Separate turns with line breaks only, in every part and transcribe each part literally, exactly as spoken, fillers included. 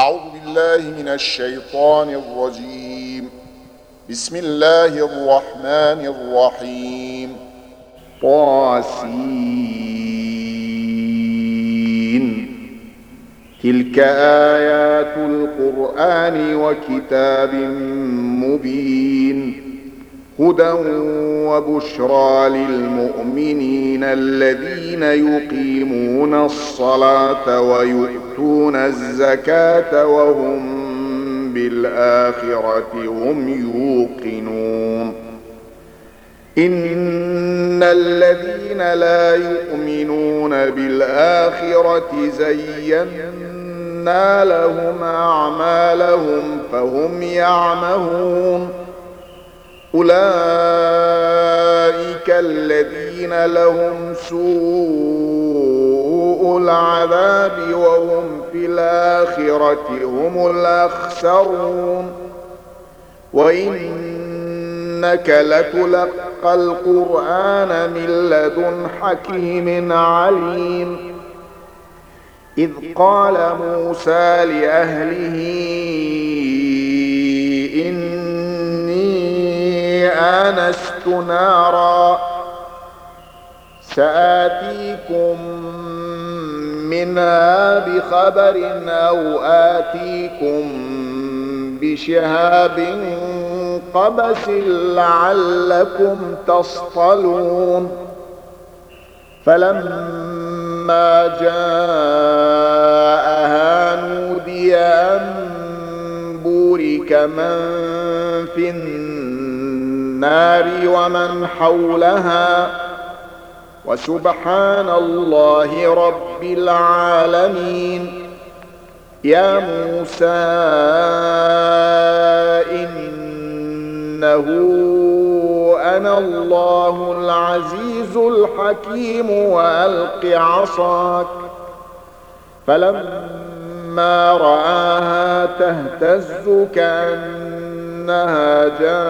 أعوذ بالله من الشيطان الرجيم. بسم الله الرحمن الرحيم. طاسين. تلك آيات القرآن وكتاب مبين، هدى وبشرى للمؤمنين الذين يقيمون الصلاة ويؤتون الزكاة وهم بالآخرة هم يوقنون. إن الذين لا يؤمنون بالآخرة زينا لهم أعمالهم فهم يعمهون. أولئك الذين لهم سوء العذاب وهم في الآخرة هم الأخسرون. وإنك لتلقى القرآن من لدن حكيم عليم. إذ قال موسى لأهله آنست نارا سآتيكم منها بخبر أو آتيكم بشهاب قبس لعلكم تصطلون. فلما جاءها نودي أن بورك من في النار ومن حولها وسبحان الله رب العالمين. يا موسى إنه أنا الله العزيز الحكيم وألق عصاك. فلما رآها تهتز كأنها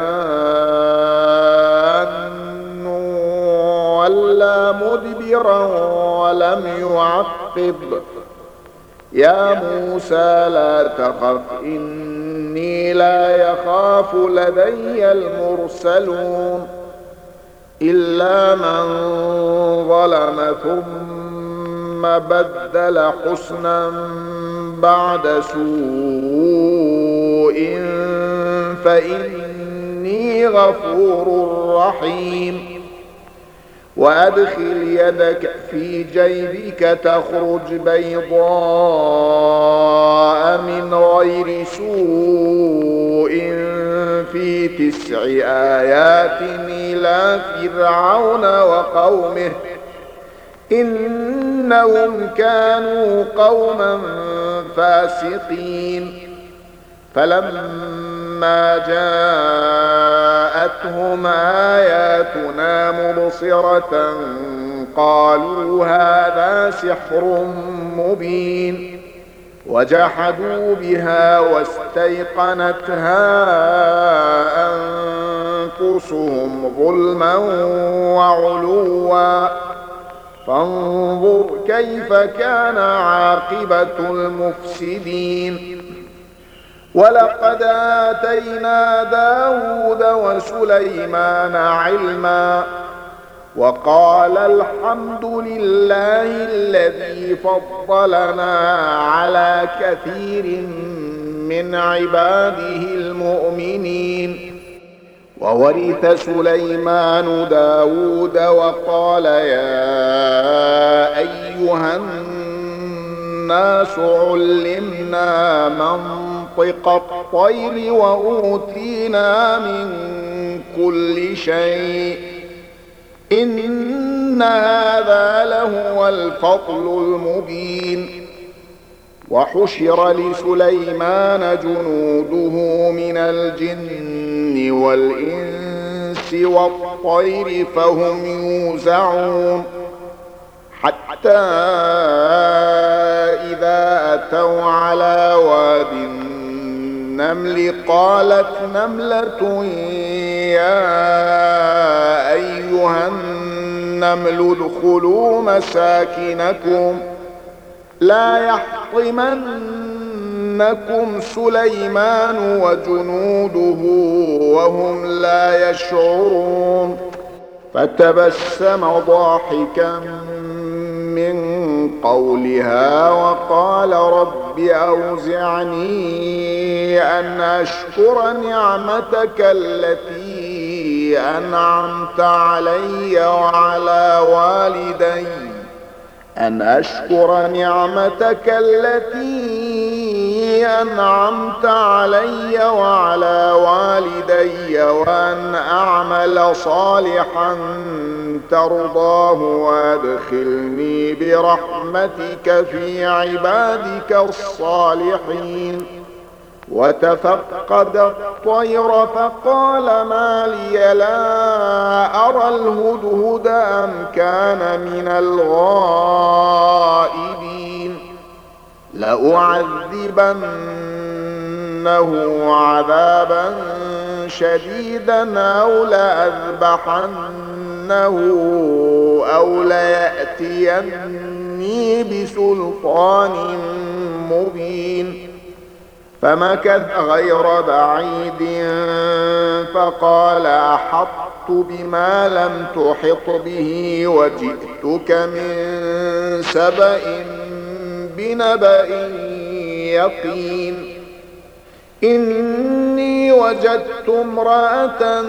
جان ولا مدبرا ولم يعقب. يا موسى لا تخف إني لا يخاف لدي المرسلون. إلا من ظلم ثم بدل حسنا بعد سوء فإني غفور رحيم. وأدخل يدك في جيبك تخرج بيضاء من غير سوء في تسع آيات إلى فرعون وقومه إنهم كانوا قوما فاسقين. فلما جاءتهم آياتنا مبصرة قالوا هذا سحر مبين. وجحدوا بها واستيقنتها أنفسهم ظلما وعلوا فانظر كيف كان عاقبة المفسدين. ولقد آتينا داود وسليمان علما وقال الحمد لله الذي فضلنا على كثير من عباده المؤمنين. وورث سليمان داود وقال يا أيها الناس علمنا منطق الطير وأوتينا من كل شيء إن هذا لهو الفضل المبين. وحشر لسليمان جنوده من الجن والإنس والطير فهم يوزعون. حتى إذا أتوا على واد النمل قالت نملة يا أيها النمل ادخلوا مساكنكم لا يحطمن يَأْتِيَنَّكُمْ سُلَيْمَانُ وَجُنُودُهُ وَهُمْ لَا يَشْعُرُونَ فتبسم ضاحكا من قولها وقال رب أوزعني أن أشكر نعمتك التي أنعمت علي وعلى والدي أن أشكر نعمتك التي أنعمت علي وعلى والدي وأن أعمل صالحا ترضاه وأدخلني برحمتك في عبادك الصالحين وتفقد الطير فقال ما لي لا أرى الهدهد أم كان من الغائبين لأعذبنه عذابا شديدا أو لأذبحنه أو ليأتيني بسلطان مبين فمكث غير بعيد فقال أحطت بما لم تحط به وجئتك من سبأ بنبأ يقين إني وجدت امرأة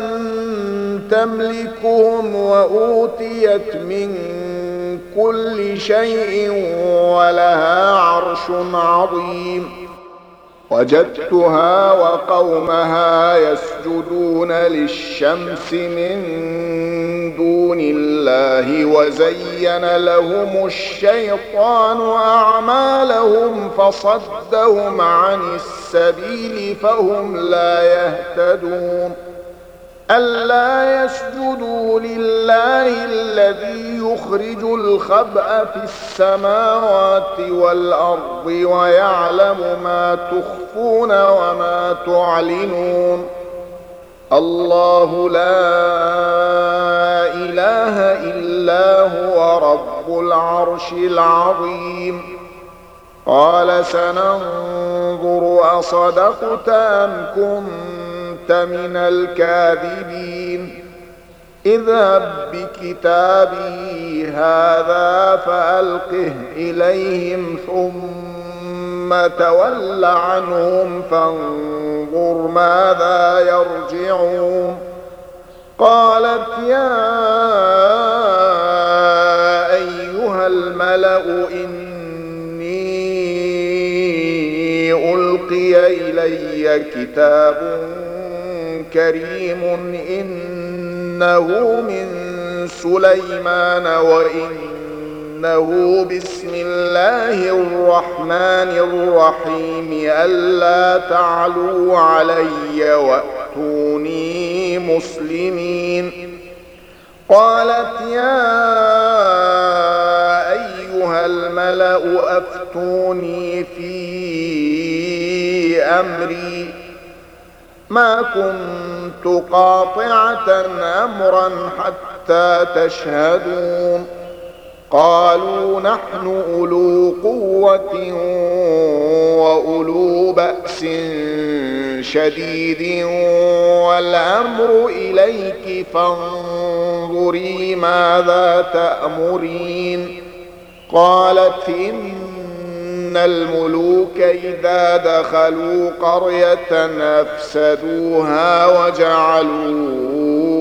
تملكهم وأوتيت من كل شيء ولها عرش عظيم وجدتها وقومها يسجدون للشمس من دون الله وزين لهم الشيطان أعمالهم فصدهم عن السبيل فهم لا يهتدون ألا يسجدوا لله الذي يخرج الخبأ في السماوات والأرض ويعلم ما تخفون وما تعلنون الله لا إله إلا هو رب العرش العظيم قال سننظر أصدقت أم كنت من الكاذبين اذهب بكتابي هذا فألقه إليهم ثم تول عنهم فانظر ماذا يرجعون قالت يا أيها الملأ إني ألقي إلي كتاب كريم إنه من سليمان وإنه بسم الله الرحمن الرحيم ألا تعلوا علي وأتوني مسلمين قالت يا أيها الملأ أفتوني في أمري ما كنت قاطعة أمرا حتى تشهدون قالوا نحن أولو قوة وأولو بأس شديد والأمر إليك فانظري ماذا تأمرين قالت إن الملوك إذا دخلوا قرية أفسدوها وجعلوا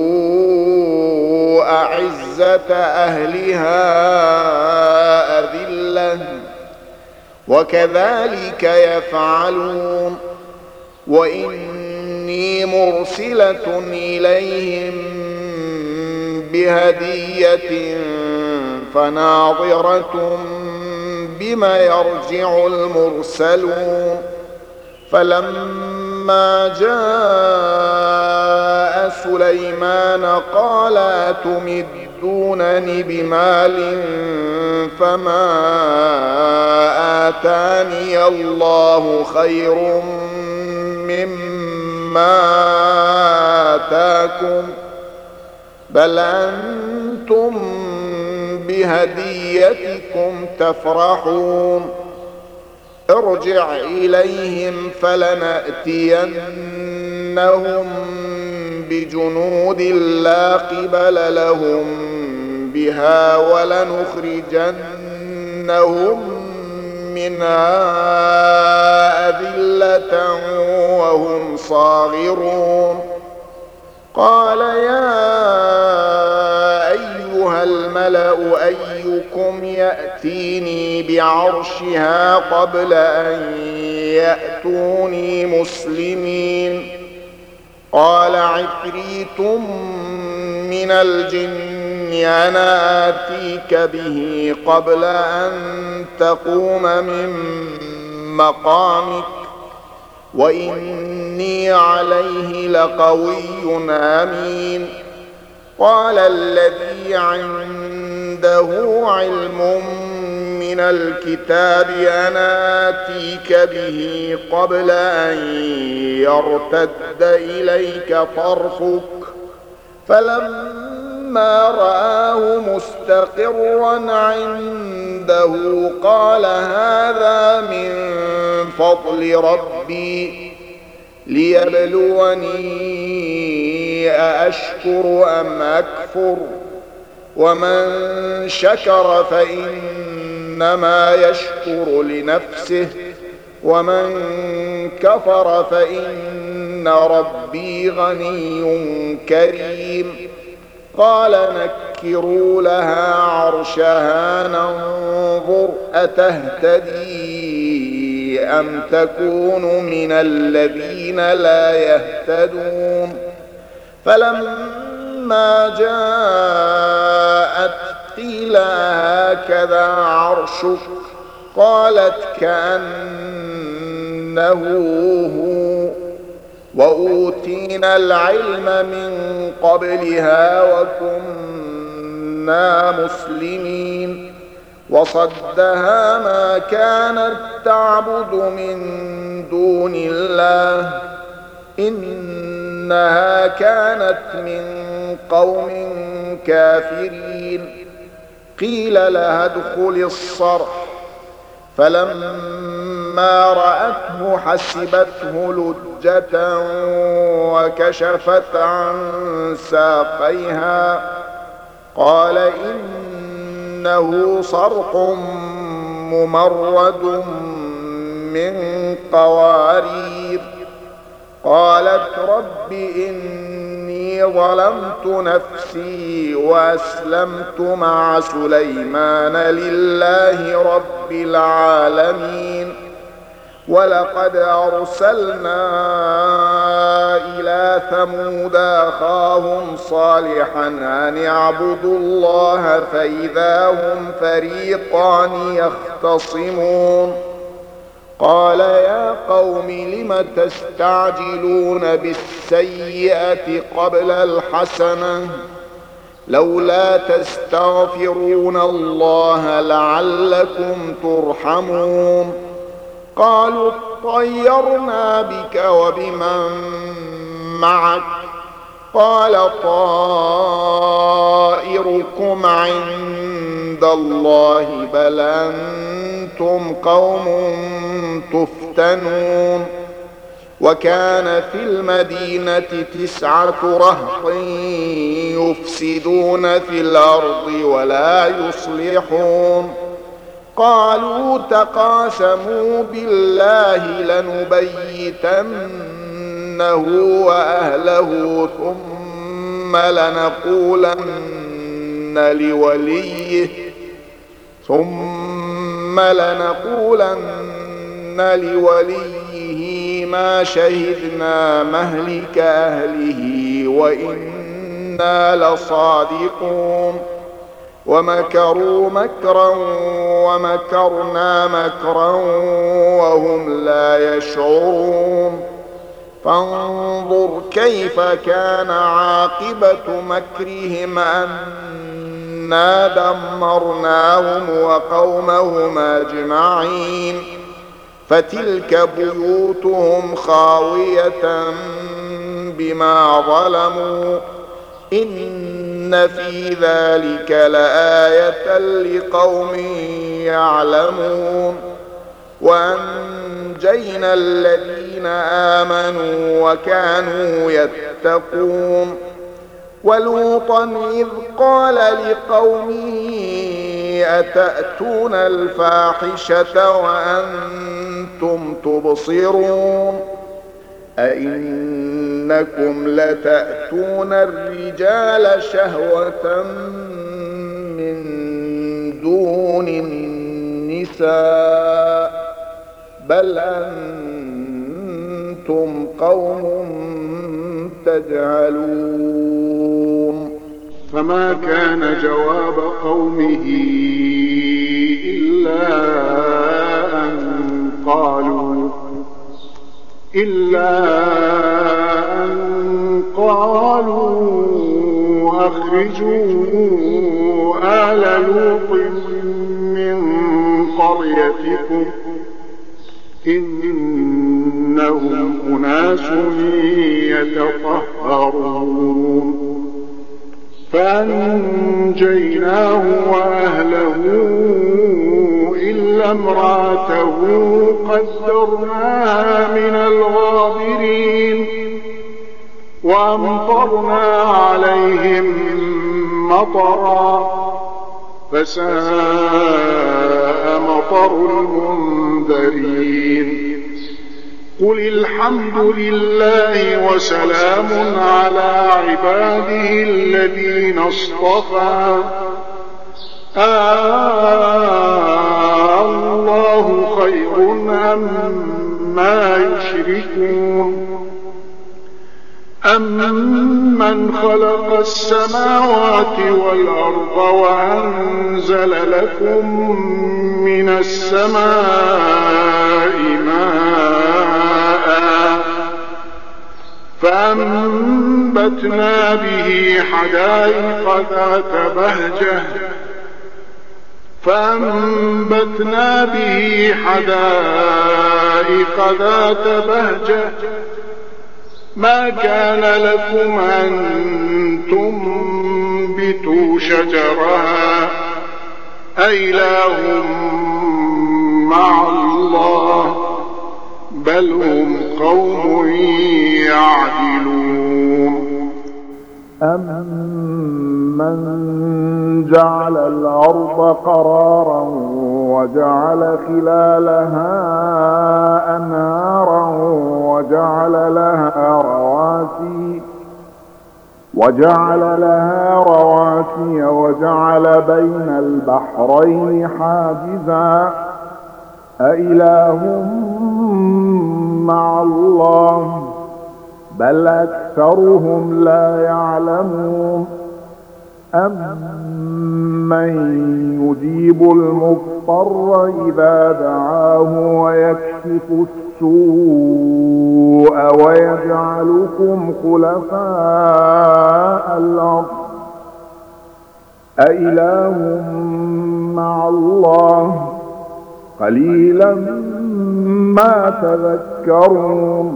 أعزة أهلها أذلة وكذلك يفعلون وإني مرسلة إليهم بهدية فناظرة بما يرجع المرسلون فلما جاء سليمان قال أتمدونني بمال فما آتاني الله خير مما آتاكم بل أنتم بهديتكم تفرحون ارجع إليهم فلنأتينهم بجنود لا قبل لهم بها ولنخرجنهم منها أذلة وهم صاغرون. قال يا أيها الملأ أيكم يأتيني بعرشها قبل أن يأتوني مسلمين؟ قال عفريت من الجن أنا آتيك به قبل أن تقوم من مقامك وإني عليه لقوي أمين. قال الذي عنده علم من الكتاب أنا آتيك به قبل أن يرتد إليك طرفك فلما رآه مستقرا عنده قال هذا من فضل ربي ليبلوني أأشكر أم أكفر ومن شكر فإنما يشكر لنفسه ومن كفر فإن ربي غني كريم. قال نكروا لها عرشها ننظر أتهتدي أم تكون من الذين لا يهتدون. فلما جاءت قيل هكذا عرشك قالت كأنه هو وأوتينا العلم من قبلها وكنا مسلمين. وصدها ما كانت تعبد من دون الله إنها كانت من قوم كافرين. قيل لها ادخل الصرح فلما رأته حسبته لجة وكشفت عن ساقيها قال إنه صرح ممرد من قوارير. قالت رب إني ظلمت نفسي وأسلمت مع سليمان لله رب العالمين. ولقد أرسلنا إلى ثمود أخاهم صالحا أن اعبدوا الله فإذا هم فريقان يختصمون. قال يا قوم لم تستعجلون بالسيئة قبل الحسنة لولا تستغفرون الله لعلكم ترحمون. قالوا اطيرنا بك وبمن معك قال طائركم عند الله بل أنتم قوم تفتنون. وكان في المدينة تسعة رهط يفسدون في الأرض ولا يصلحون. قالوا تقاسموا بالله لنبيتنه وأهله ثم لنقولن لوليه ثم لنقولن لوليه ما شهدنا مهلك أهله وإنا لصادقون. ومكروا مكرا ومكرنا مكرا وهم لا يشعرون. فانظر كيف كان عاقبة مكرهم أنا دمرناهم وقومهم أجمعين. فتلك بيوتهم خاوية بما ظلموا إن في ذلك لآية لقوم يعلمون. وأنجينا الذين آمنوا وكانوا يتقون. ولوطا إذ قال لقومه أتأتون الفاحشة وأنتم تبصرون أئنكم لتأتون الرجال شهوة من دون النساء بل أنتم قوم تجهلون.
فما كان جواب قومه إلا أن قالوا إلا أن قالوا أخرجوا آل لوط من قريتكم إنهم أناس يتطهرون. فأنجيناه وأهله إلا امرأته قدرناها من الغابرين وأمطرنا عليهم مطرا فساء مطر المنذرين. قل الحمد لله وسلام على عباده الذين اصطفى آه الله خير أما يشركون أمن خلق السماوات والأرض وأنزل لكم من السماء ماء فأنبتنا به حدائق ذات بهجة فأنبتنا به حدائق ذات بهجة ما كان لكم أن تنبتوا شجرها أإله مع الله بل هم قوم يعدلون.
أمن جعل الأرض قرارا وجعل خلالها أنهارا وجعل لها رواسي وجعل لها رواسي وجعل بين البحرين حاجزا أإله مع الله بل أكثرهم لا يعلمون. أمن يجيب المضطر إذا دعاه ويكشف السوء ويجعلكم خلفاء الأرض أإله مع الله قليلا ما تذكرون.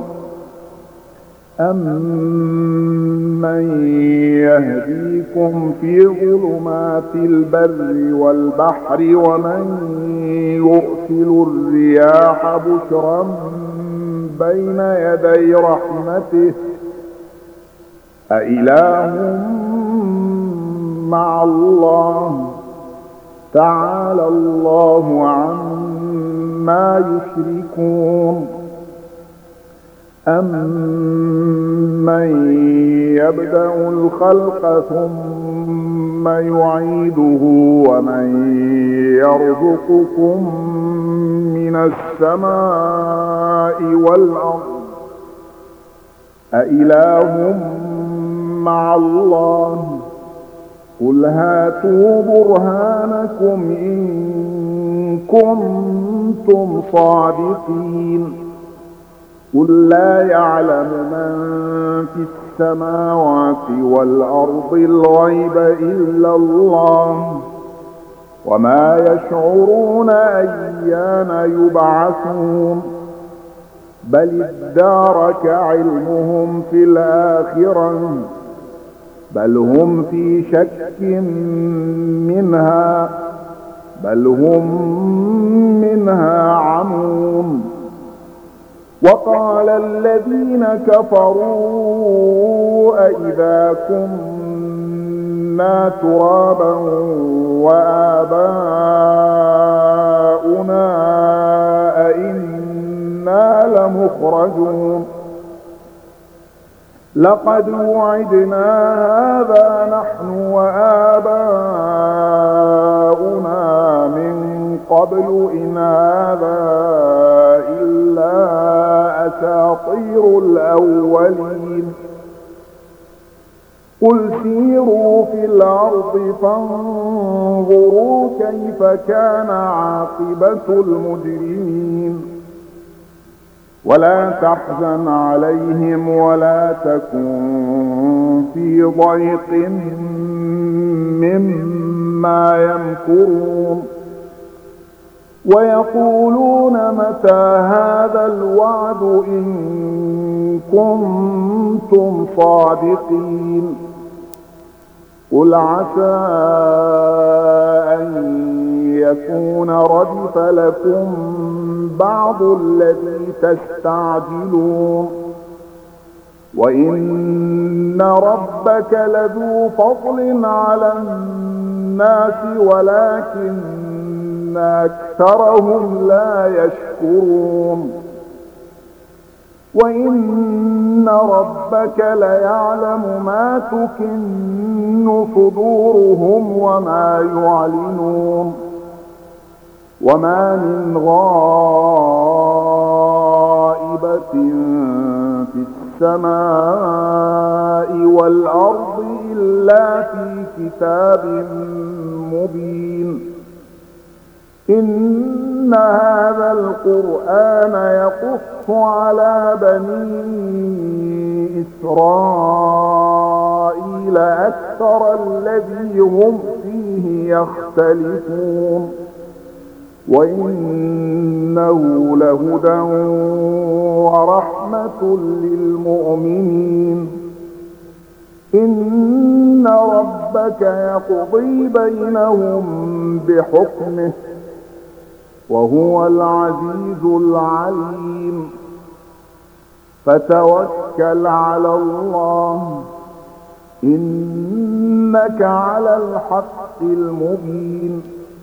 أمن يهديكم في ظلمات البر والبحر ومن يرسل الرياح بشرا بين يدي رحمته أإله مع الله تعالى الله عما يشركون. أمن يبدأ الخلق ثم يعيده ومن يرزقكم من السماء والأرض أإله مع الله قل هاتوا برهانكم إن كنتم صادقين. قل لا يعلم من في السماوات والأرض الغيب إلا الله وما يشعرون أيان يبعثون بل ادارك علمهم في الآخرة بل هم في شك منها بل هم منها عمون. وقال الذين كفروا أئذا كنا ترابا وآباؤنا أئنا لمخرجون لقد وعدنا هذا نحن وآباؤنا من قبل إن هذا إلا أساطير الأولين. قل سيروا في الأرض فانظروا كيف كان عاقبة المجرمين. ولا تحزن عليهم ولا تكن في ضيق مما يمكرون. ويقولون متى هذا الوعد إن كنتم صادقين. قل عسى أن يكون ردف لكم بعض الذي تستعجلون. وإن ربك لذو فضل على الناس ولكن أكثرهم لا يشكرون. وإن ربك ليعلم ما تكن صدورهم وما يعلنون. وما من غائبة في السماء والأرض إلا في كتاب مبين. إن هذا القرآن يقص على بني إسرائيل أكثر الذي هم فيه يختلفون. وإنه لهدى ورحمة للمؤمنين. إن ربك يقضي بينهم بحكمه وهو العزيز العليم. فتوكل على الله إنك على الحق المبين.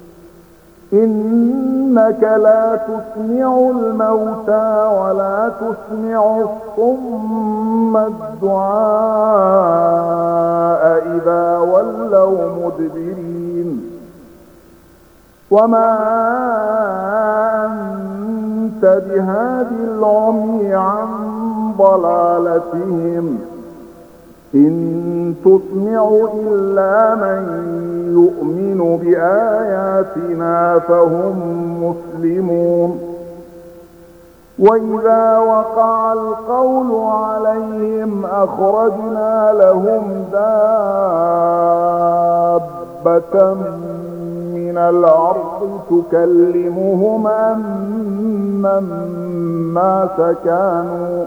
إنك لا تسمع الموتى ولا تسمع الصم الدعاء إذا ولوا مدبرين. وما أنت بهاد العمي عن ضلالتهم إن تسمع إلا من يؤمن بآياتنا فهم مسلمون. وإذا وقع القول عليهم أخرجنا لهم دابة من الأرض تكلمهم أن الناس كانوا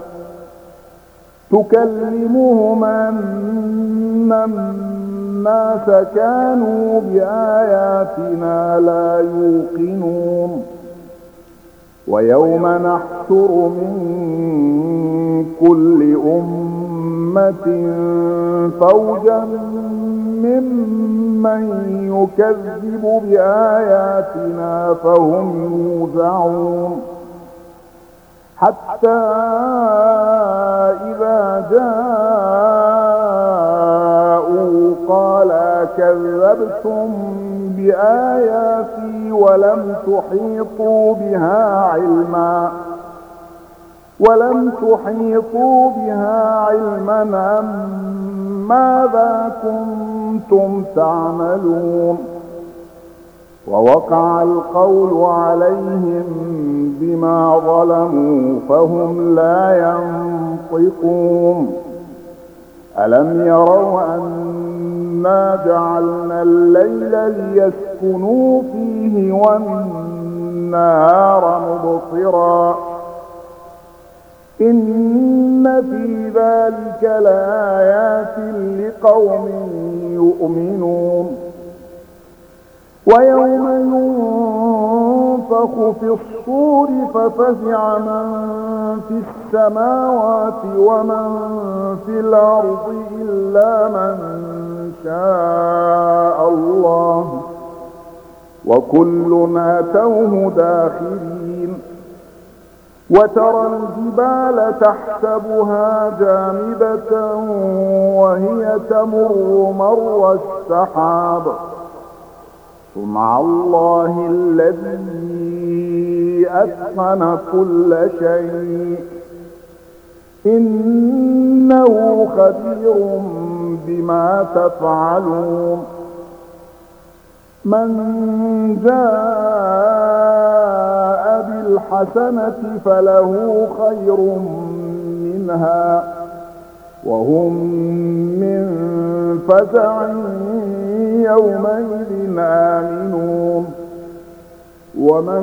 تكلمهم أن الناس كانوا بآياتنا لا يوقنون. ويوم نحشر من كل أمة فوجا ممن يكذب بآياتنا فهم يوزعون. حتى إذا جاءوا قال كذبتم بآياتي ولم تحيطوا بها علما ولم تحيطوا بها علما أم ماذا كنتم تعملون. ووقع القول عليهم بما ظلموا فهم لا ينطقون. ألم يروا أنا جعلنا الليل ليسكنوا فيه والنهار مبصرا إن في ذلك لآيات لقوم يؤمنون. ويوم ينفخ في الصور ففزع من في السماوات ومن في الأرض إلا من شاء الله وكلنا أتوه داخرين. وترى الجبال تحسبها جامدة وهي تمر مر السحاب صنع الله الذي أتقن كل شيء إنه خبير بما تفعلون. من جاء بالحسنة فله خير منها وهم من فزع يومئذ آمنون. ومن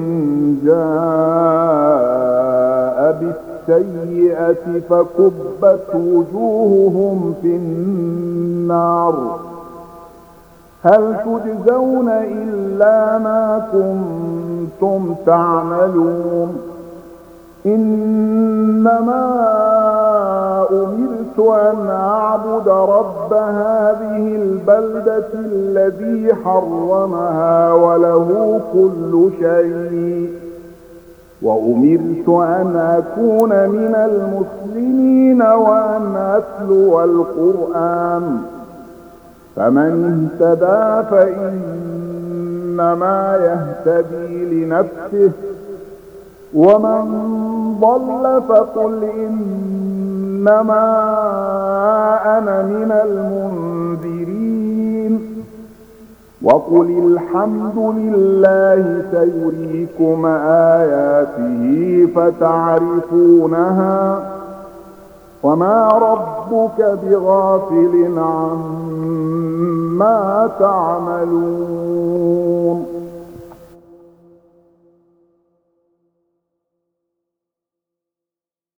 جاء بالسيئة فكبت وجوههم في النار هل تجزون إلا ما كنتم تعملون. إنما أمرت أن أعبد رب هذه البلدة الذي حرمها وله كل شيء وأمرت أن أكون من المسلمين وأن أتلو القرآن فمن اهتدى فإنما يهتدي لنفسه ومن ضل فقل إنما أنا من المنذرين. وقل الحمد لله سيريكم آياته فتعرفونها وما ربك بغافل عما تعملون.